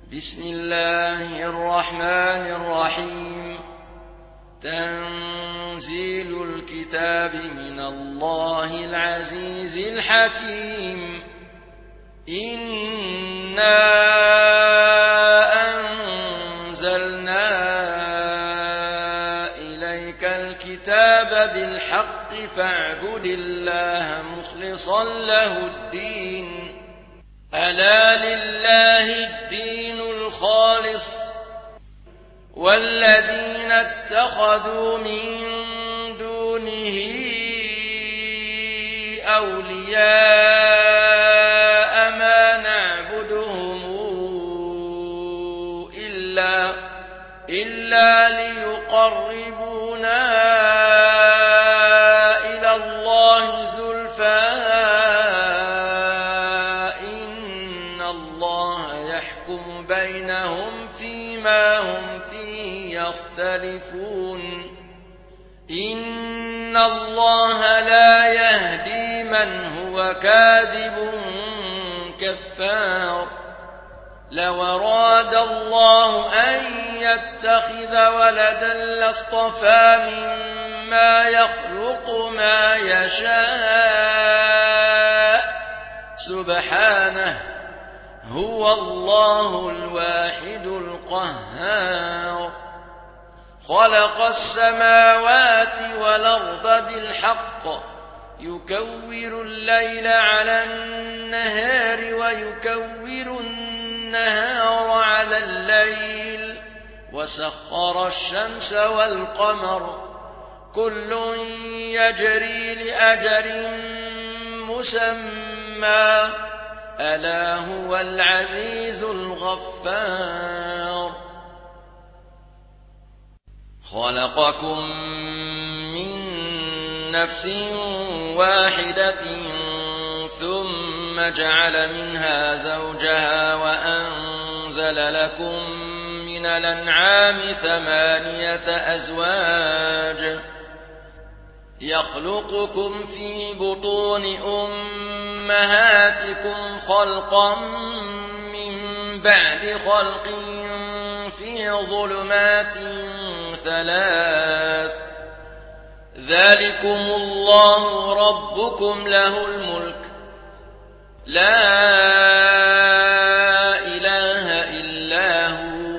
بسم الله الرحمن الرحيم. تنزيل الكتاب من الله العزيز الحكيم. إنا أنزلنا إليك الكتاب بالحق فاعبد الله مخلصا له الدين. ألا لله الدين الخالص والذين اتخذوا من دونه أولياء ما نعبدهم إلا ليقربونا إلى الله زلفى إن الله يحكم بينهم فيما هم فيه يختلفون. إن الله لا يهدي من هو كاذب كفار. لو أراد الله أن يتخذ ولدا لاصطفى مما يخلق ما يشاء سبحانه هو الله الواحد القهار. خلق السماوات والأرض بالحق يكور الليل على النهار ويكور النهار على الليل وسخر الشمس والقمر كل يجري لأجل مسمى ألا هو العزيز الغفار. خلقكم من نفس واحدة ثم جعل منها زوجها وأنزل لكم من الأنعام 8 أزواج يخلقكم في بطون أمهاتكم خلقا من بعد خلق في ظلمات 3 ذلكم الله ربكم له الملك لا إله إلا هو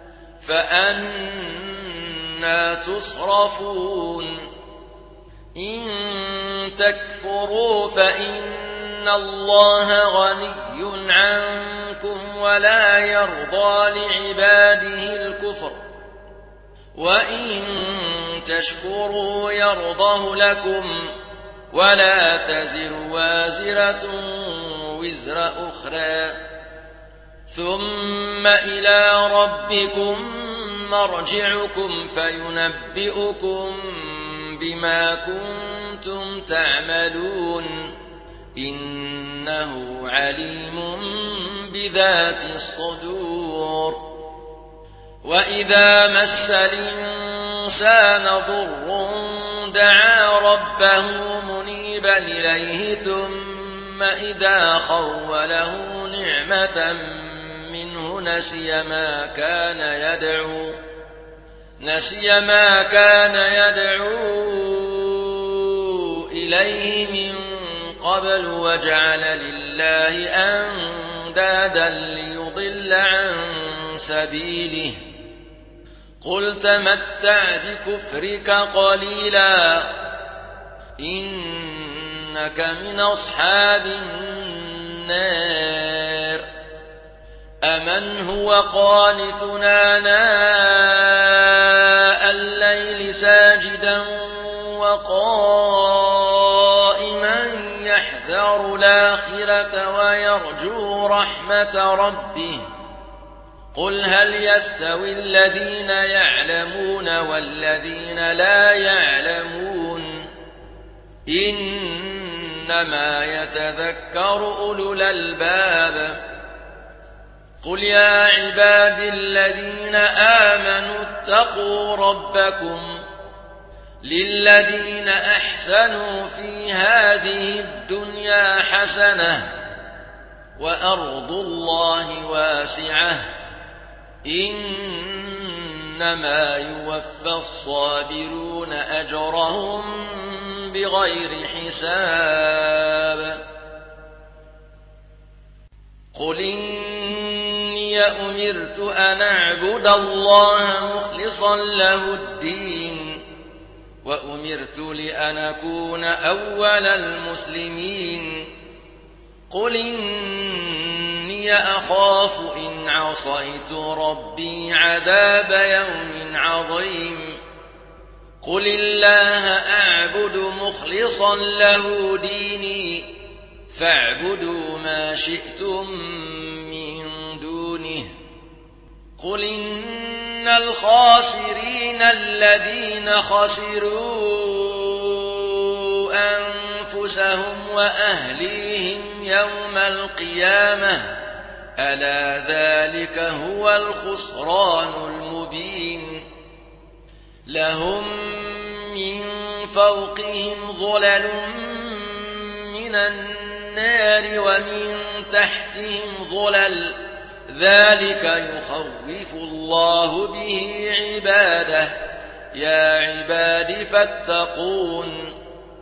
فأنى تصرفون. إن تكفروا فإن الله غني عنكم ولا يرضى لعباده الكفر وإن تشكروا يرضه لكم ولا تزر وازرة وزر أخرى ثم إلى ربكم مرجعكم فينبئكم بما كنتم تعملون إنه عليم بذات الصدور. وإذا مس الإنسان ضر دعا ربه منيبا إليه ثم إذا خوله نعمة منه نسي ما كان يدعو إليه من قبل وجعل لله أندادا ليضل عن سبيله. قل تمتع بكفرك قليلا إنك من أصحاب النار. أمن هو قانتنا آناء الليل ساجدا وقائما يحذر الآخرة ويرجو رحمة ربه قل هل يستوي الذين يعلمون والذين لا يعلمون إنما يتذكر أولو الألباب. قل يا عباد الذين آمنوا اتقوا ربكم للذين أحسنوا في هذه الدنيا حسنة وأرض الله واسعة إنما يوفى الصابرون أجرهم بغير حساب قل إني أمرت أن أعبد الله مخلصا له الدين وأمرت لأن أكون أول المسلمين قل إني أخاف إن عصيت ربي عذاب يوم عظيم قل الله أعبد مخلصا له ديني فاعبدوا ما شئتم من دونه قل إن الخاسرين الذين خسروا أنفسهم وأهليهم يوم القيامة ألا ذلك هو الخسران المبين لهم من فوقهم ظلل من النار ومن تحتهم ظلل ذلك يخوف الله به عباده يا عباد فاتقون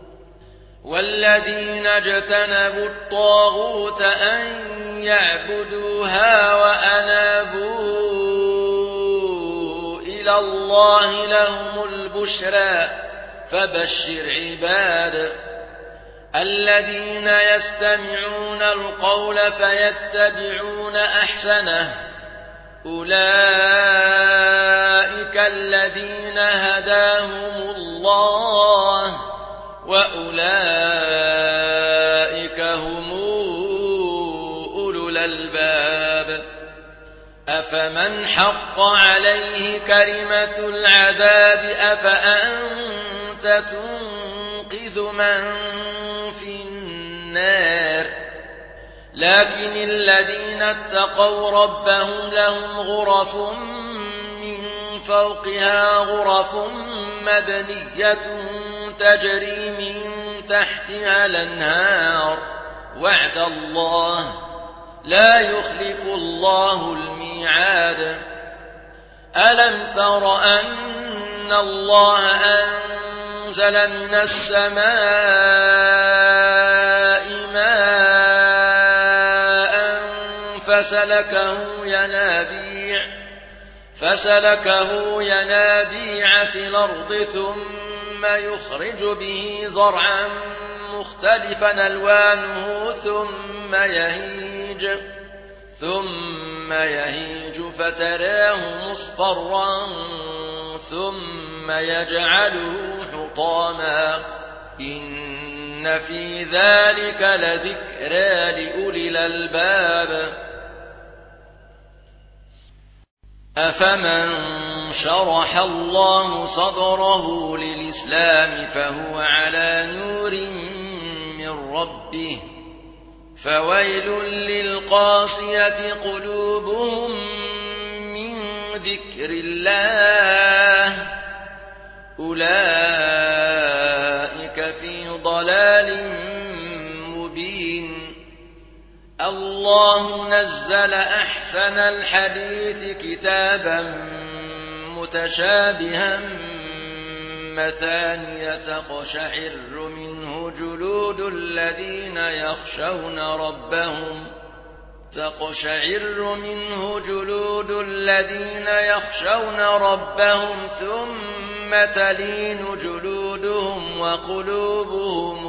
والذين اجتنبوا الطاغوت أن يعبدوها وأنابوا إلى الله لهم البشرى فبشر عباد الذين يستمعون القول فيتبعون أحسنه أولئك الذين هداهم الله وأولئك هم أولو الألباب أفمن حق عليه كلمة العذاب أفأنت تنقذ من في النار لكن الذين اتقوا ربهم لهم غرف من فوقها غرف مبنية تجري من تحتها الأنهار وعد الله لا يخلف الله الميعاد ألم تر أن الله أنزل من السماء ماء فسلكه ينابيع في الأرض ثم يخرج به زرعا مختلفا ألوانه ثم يهيج فتراه مصفرا ثم يجعله حطاما إن في ذلك لذكرى لأولي الألباب أفمن شرح الله صدره للإسلام فهو على نور من ربه فويل للقاسية قلوبهم من ذكر الله أولئك في ضلال مبين الله نزل أحسن الحديث كتابا متشابها مثانية تقشعر منه جلود الذين يخشون ربهم ثم تلين جلودهم وقلوبهم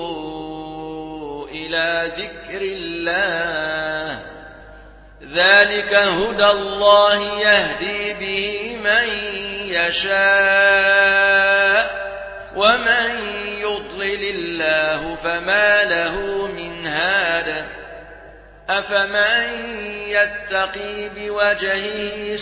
إلى ذكر الله ذلك هدى الله يهدي به من يشاء ومن يضلل الله فما له من هاد أفمن يتقي بوجهه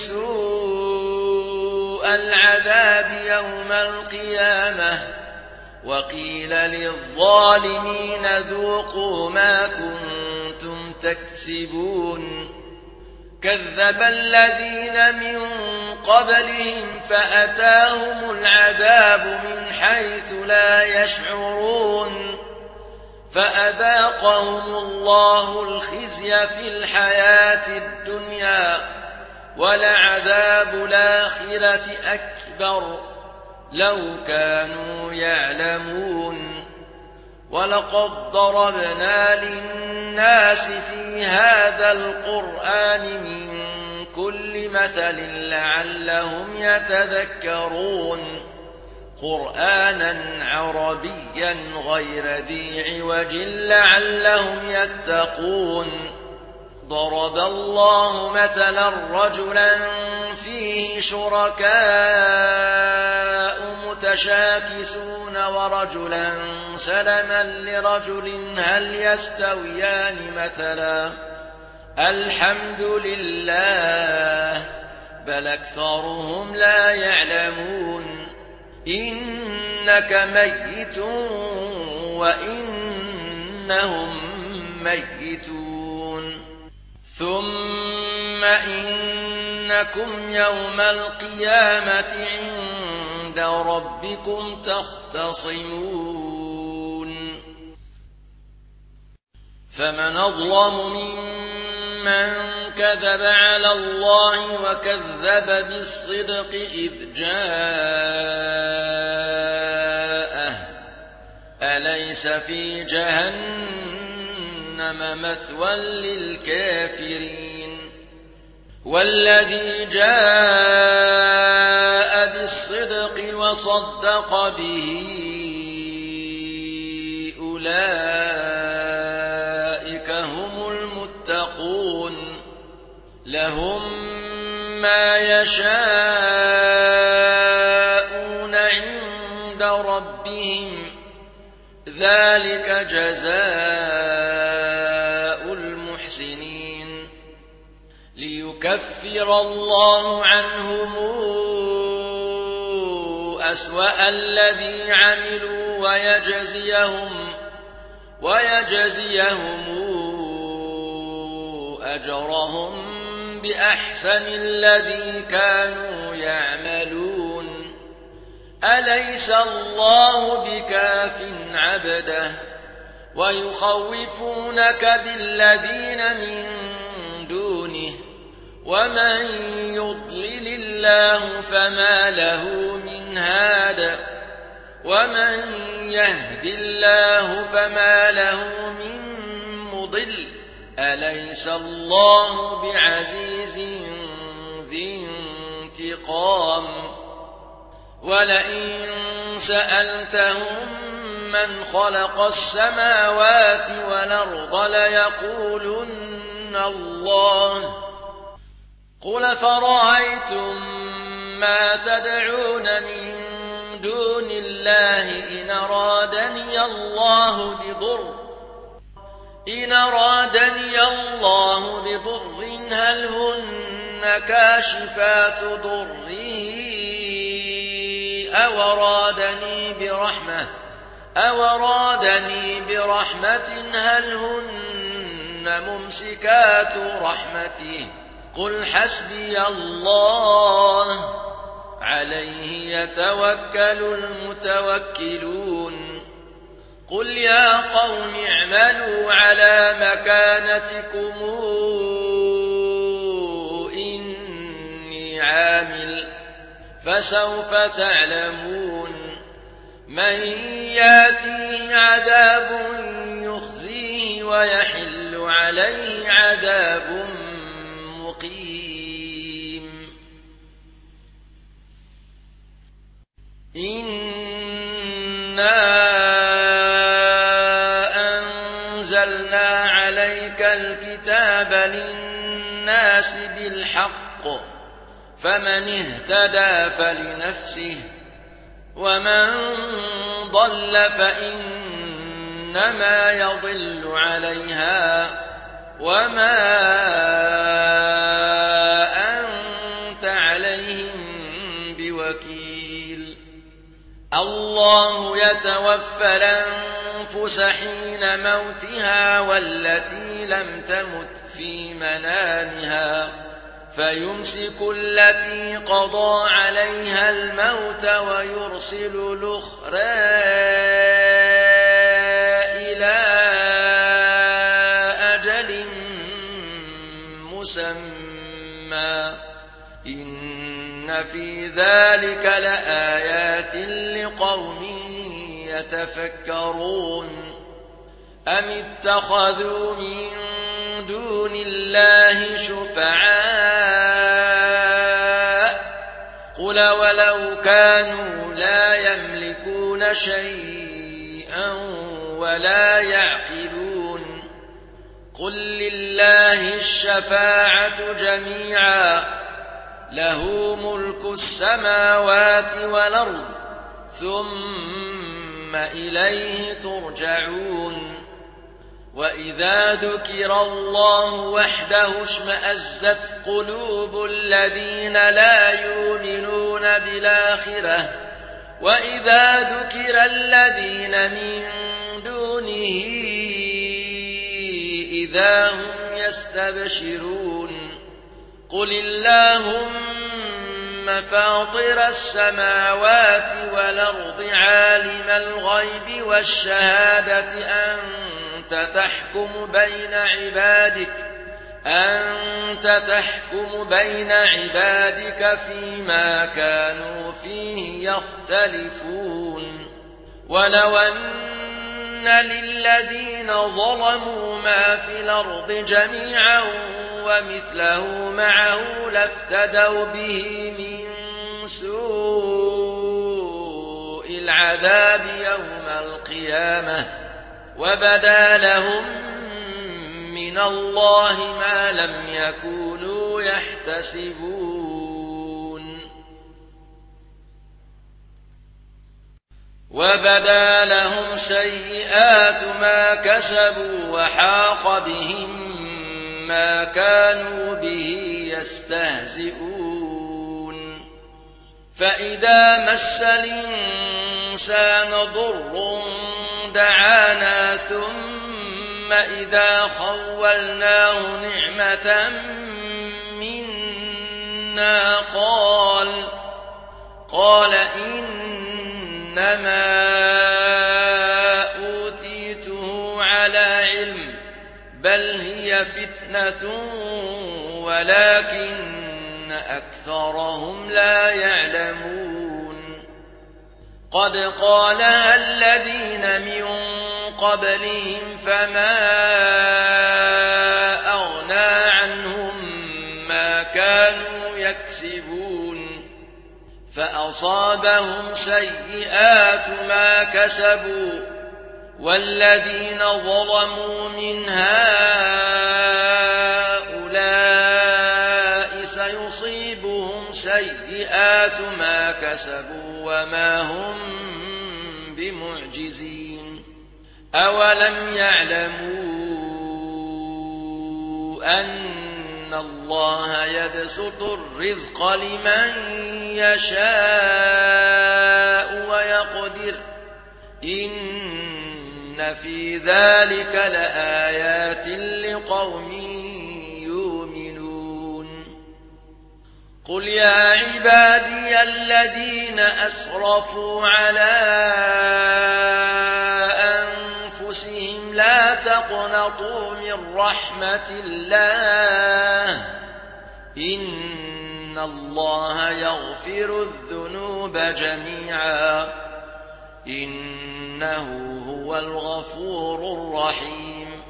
سوء العذاب يوم القيامة وقيل للظالمين ذوقوا ما كنتم تكسبون كذب الذين من قبلهم فأتاهم العذاب من حيث لا يشعرون فأذاقهم الله الخزي في الحياة الدنيا ولعذاب الآخرة أكبر لو كانوا يعلمون ولقد ضربنا للناس في هذا القرآن من كل مثل لعلهم يتذكرون قرآنا عربيا غير ذي عوج لعلهم يتقون ضرب الله مثلا رجلا فيه شركاء متشاكسون ورجلا سلما لرجل هل يستويان مثلا الحمد لله بل أكثرهم لا يعلمون إنك ميت وإنهم ميتون ثم إنكم يوم القيامة عند ربكم تختصمون فمن أظلم ممن كذب على الله وكذب بالصدق إذ جاءه أليس في جهنم مثوى للكافرين والذي جاء بالصدق وصدق به أولئك هم المتقون لهم ما يشاءون عند ربهم ذلك جزاء المحسنين ليكفر الله عنهم أسوأ الذي عملوا ويجزيهم أجرهم بأحسن الذي كانوا يعملون أليس الله بكاف عبده ويخوفونك بالذين من دونه ومن يضلل الله فما له من هاد ومن يهد الله فما له من مضل أليس الله بعزيز ذي انتقام ولئن سألتهم من خلق السماوات والأرض ليقولن الله قل فرأيتم ما تدعون من دون الله إن أرادني الله بضر هل هن كاشفات ضره أو أرادني برحمة هل هن ممسكات رحمته قل حسبي الله عليه يتوكل المتوكلون قل يا قوم اعملوا على مكانتكم إني عامل فسوف تعلمون من ياتيه عذاب يخزيه ويحل عليه عذاب مقيم إنا أنزلنا عليك الكتاب للناس بالحق فمن اهتدى فلنفسه ومن ضل فإنما يضل عليها وما أنت عليهم بوكيل الله يتوفى الأنفس حين موتها والتي لم تمت في منامها فيمسك التي قضى عليها الموت ويرسل الأخرى إلى أجل مسمى إن في ذلك لآيات لقوم يتفكرون أم اتخذوا من دون الله شفعاء قل ولو كانوا لا يملكون شيئا ولا يعقلون قل لله الشفاعة جميعا له ملك السماوات والأرض ثم إليه ترجعون وإذا ذكر الله وحده اشمأزت قلوب الذين لا يؤمنون بالآخرة وإذا ذكر الذين من دونه إذا هم يستبشرون قل اللهم فاطر السماوات والأرض عالم الغيب والشهادة أنت تحكم بين عبادك فيما كانوا فيه يختلفون ولو أن للذين ظلموا ما في الأرض جميعا ومثله معه لافتدوا به من سوء العذاب يوم القيامة وبدا لهم من الله ما لم يكونوا يحتسبون وبدا لهم سيئات ما كسبوا وحاق بهم ما كانوا به يستهزئون فإذا مس الإنسان ضر دعانا ثم إذا خولناه نعمة منا قال إنما أوتيته على علم بل هي فتنة ولكن أكثرهم لا يعلمون قد قالها الذين من قبلهم فما أغنى عنهم ما كانوا يكسبون فأصابهم سيئات ما كسبوا والذين ظلموا من هؤلاء سيصيبهم سيئات ما كسبوا وما هم بمعجزين أولم يعلموا أن الله يبسط الرزق لمن يشاء ويقدر إن في ذلك لآيات لقوم يؤمنون قل يا عبادي الذين أسرفوا على أنفسهم لا تقنطوا من رحمة الله إن الله يغفر الذنوب جميعا إنه هو الغفور الرحيم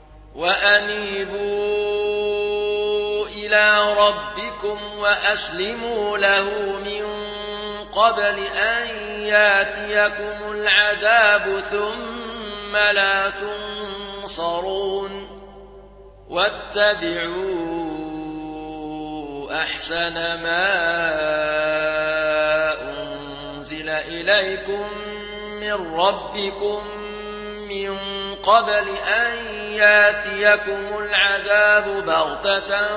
وأنيبوا إلى ربكم وأسلموا له من قبل أن ياتيكم العذاب ثم لا تنصرون واتبعوا أحسن ما أنزل إليكم من ربكم من قبل أن ياتيكم العذاب بغتة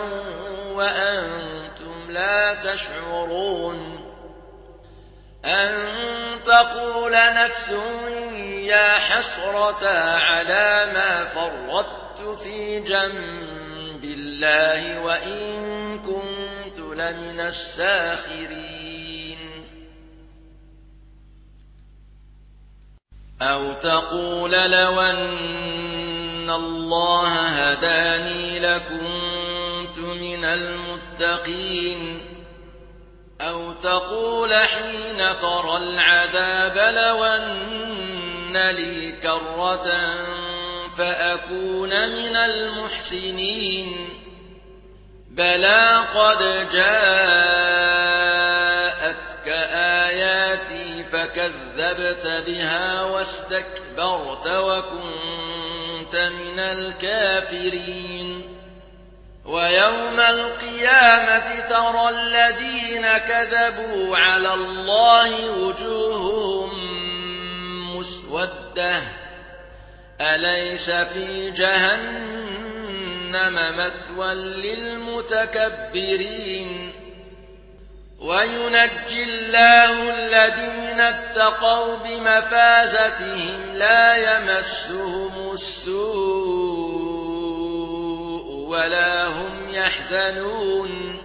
وأنتم لا تشعرون أن تقول نفس يا حسرة على ما فرطت في جنب الله وإن كنت لمن الساخرين أو تقول لو أن الله هداني لكنت من المتقين أو تقول حين ترى العذاب لو أن لي كرة فأكون من المحسنين بلى قد جاءتك آياتي فكذبت بها واستكبرت وكنت من الكافرين ويوم القيامة ترى الذين كذبوا على الله وجوههم مسودة أليس في جهنم مثوى للمتكبرين وينجي الله الذين اتقوا بمفازتهم لا يمسهم السوء ولا هم يحزنون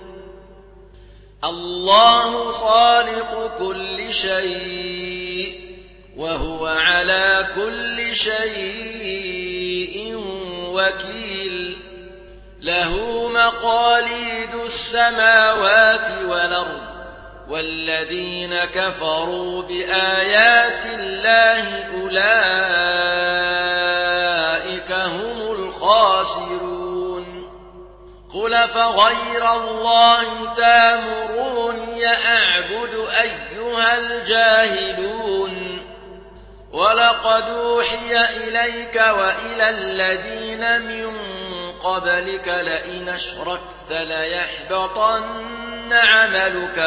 الله خالق كل شيء وهو على كل شيء وكيل له مقاليد السماوات والأرض والذين كفروا بآيات الله أولئك هم الخاسرون قل فغير الله تامروني أعبد أيها الجاهلون ولقد أوحي إليك وإلى الذين من قبلك لئن أشركت ليحبطن عملك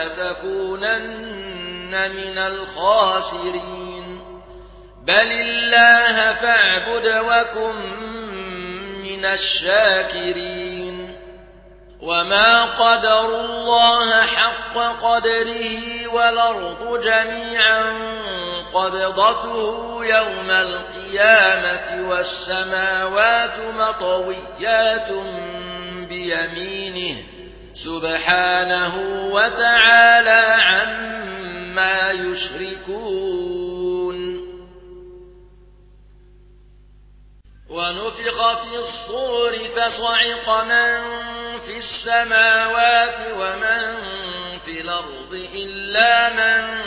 ولتكونن من الخاسرين بل الله فاعبد وكن من الشاكرين وما قدروا الله حق قدره والأرض جميعا قبضته يوم القيامة والسماوات مطويات بيمينه سبحانه وتعالى عما يشركون ونفخ في الصور فصعق من في السماوات ومن في الأرض إلا من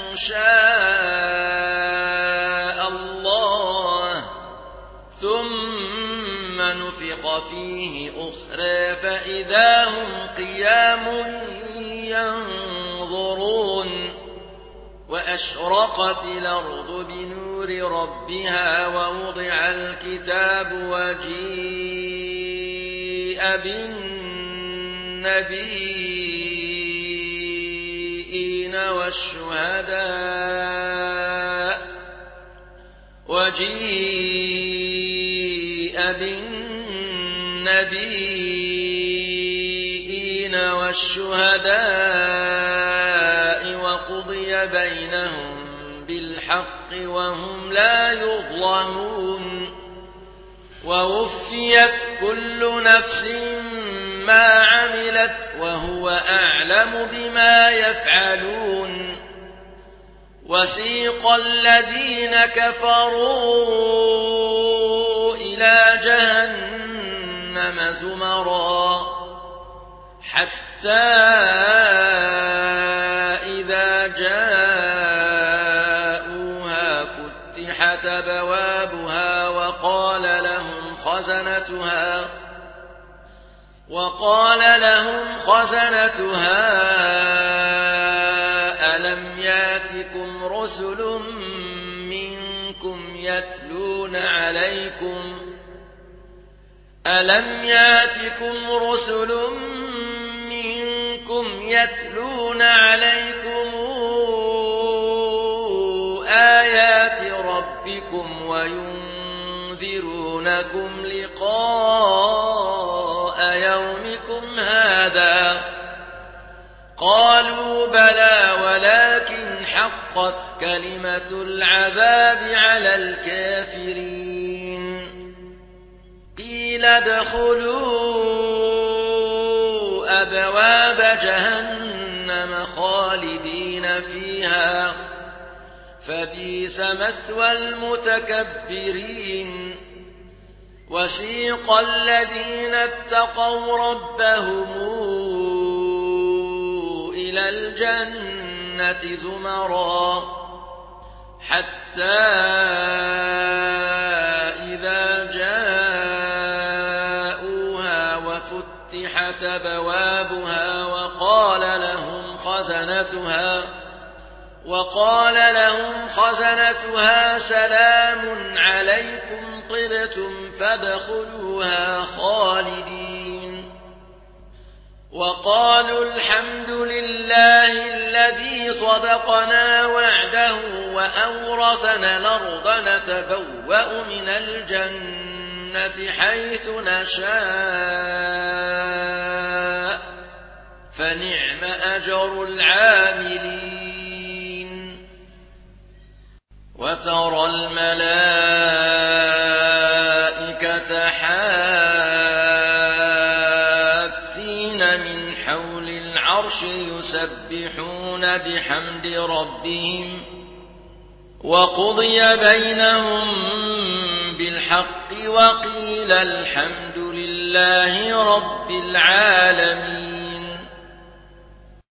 شاء الله ثم نفخ فيه أخرى فإذا هم قيام ينظرون وأشرقت الأرض بنور ربها ووضع الكتاب وجيء بالنبيين والشهداء وقضي بينهم بالحق وهم لا يظلمون ووفيت كل نفس ما عملت وهو أعلم بما يفعلون وسيق الذين كفروا إلى جهنم زمرا حتى إذا جاءوها فتحت أبوابها وقال لهم خزنتها ألم ياتكم رسل منكم يتلون عليكم آيات ربكم وينذرونكم لقاء يومكم هذا قالوا بلى ولكن حقت كلمة العذاب على الكافرين قيل ادخلوا أبواب جهنم خالدين فيها فبئس مثوى المتكبرين وسيق الذين اتقوا ربهم إلى الجنة زمرا حتى إذا جاءوها وفتحت أبوابها وقال لهم خزنتها سلام عليكم طبتم فادخلوها خالدين وقالوا الحمد لله الذي صدقنا وعده وأورثنا الأرض نتبوأ من الجنة حيث نشاء فنعم أجر العاملين وترى الملائكة حافين من حول العرش يسبحون بحمد ربهم وقضي بينهم بالحق وقيل الحمد لله رب العالمين